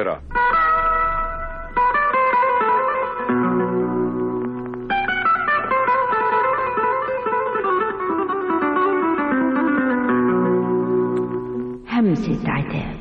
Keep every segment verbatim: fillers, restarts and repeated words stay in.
القاهرة. همسة عتاب.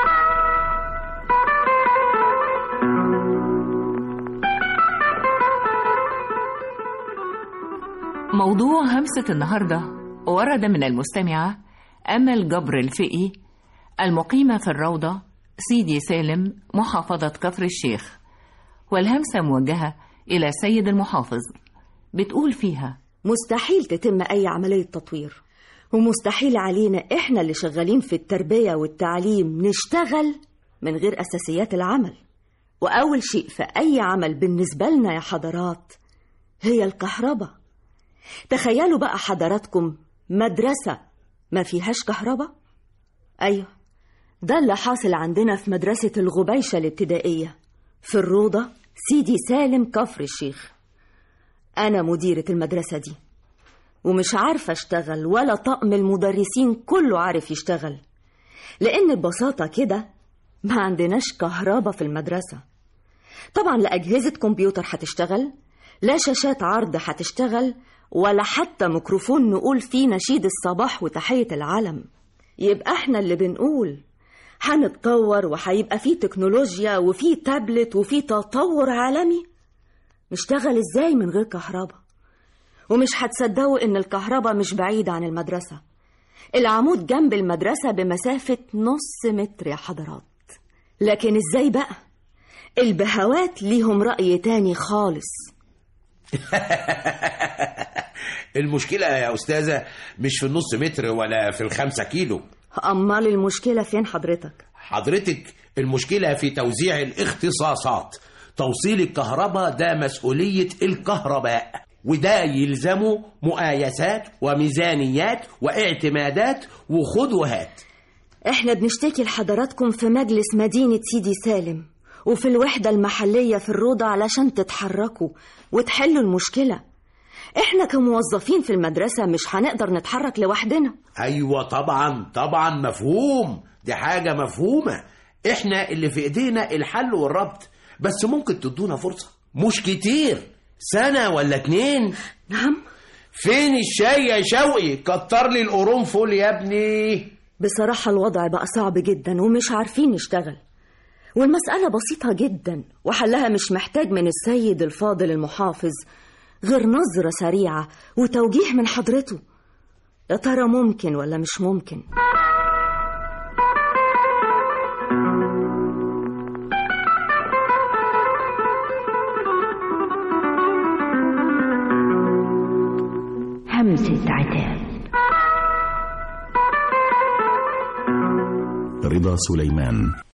موضوع همسة النهاردة ورد من المستمعة أمل جبر الفقي المقيمة في الروضة سيدي سالم محافظة كفر الشيخ، والهمسة موجهة إلى السيد المحافظ. بتقول فيها: مستحيل تتم أي عملية تطوير، ومستحيل علينا إحنا اللي شغالين في التربية والتعليم نشتغل من غير أساسيات العمل. وأول شيء في أي عمل بالنسبة لنا يا حضرات هي الكهرباء. تخيلوا بقى حضراتكم مدرسة ما فيهاش كهرباء. أيوة، ده اللي حاصل عندنا في مدرسة الغبيشة الابتدائية في الروضة سيدي سالم كفر الشيخ. أنا مديرة المدرسة دي، ومش عارفة اشتغل ولا طقم المدرسين كله عارف يشتغل، لأن ببساطة كده ما عندناش كهرباء في المدرسة. طبعا لا أجهزة كمبيوتر هتشتغل، لا شاشات عرض هتشتغل، ولا حتى ميكروفون نقول فيه نشيد الصباح وتحية العلم. يبقى احنا اللي بنقول هنتطور وهيبقى فيه تكنولوجيا وفيه تابلت وفيه تطور عالمي، نشتغل ازاي من غير كهرباء؟ ومش هتصدقوا ان الكهرباء مش بعيدة عن المدرسة. العمود جنب المدرسة بمسافة نص متر يا حضرات. لكن ازاي بقى؟ البهوات ليهم رأي تاني خالص. المشكلة يا أستاذة مش في النص متر ولا في الخمسة كيلو. أمال المشكلة فين حضرتك؟ حضرتك المشكلة في توزيع الاختصاصات. توصيل الكهرباء ده مسؤولية الكهرباء، وده يلزمه مقايسات وميزانيات واعتمادات وخد وهات. احنا بنشتكي لحضراتكم في مجلس مدينة سيدي سالم وفي الوحدة المحلية في الروضة علشان تتحركوا وتحلوا المشكلة. احنا كموظفين في المدرسة مش هنقدر نتحرك لوحدنا. ايوه طبعا طبعا مفهوم، دي حاجة مفهومة. احنا اللي في ايدينا الحل والربط، بس ممكن تدونا فرصة مش كتير، سنة ولا اتنين. نعم. فين الشاي يا شوقي؟ كتر لي القرنفل يا ابني. بصراحة الوضع بقى صعب جدا ومش عارفين نشتغل، والمسألة بسيطة جدا وحلها مش محتاج من السيد الفاضل المحافظ غير نظرة سريعة وتوجيه من حضرته. يا ترى ممكن ولا مش ممكن؟ همسة عتاب. رضا سليمان.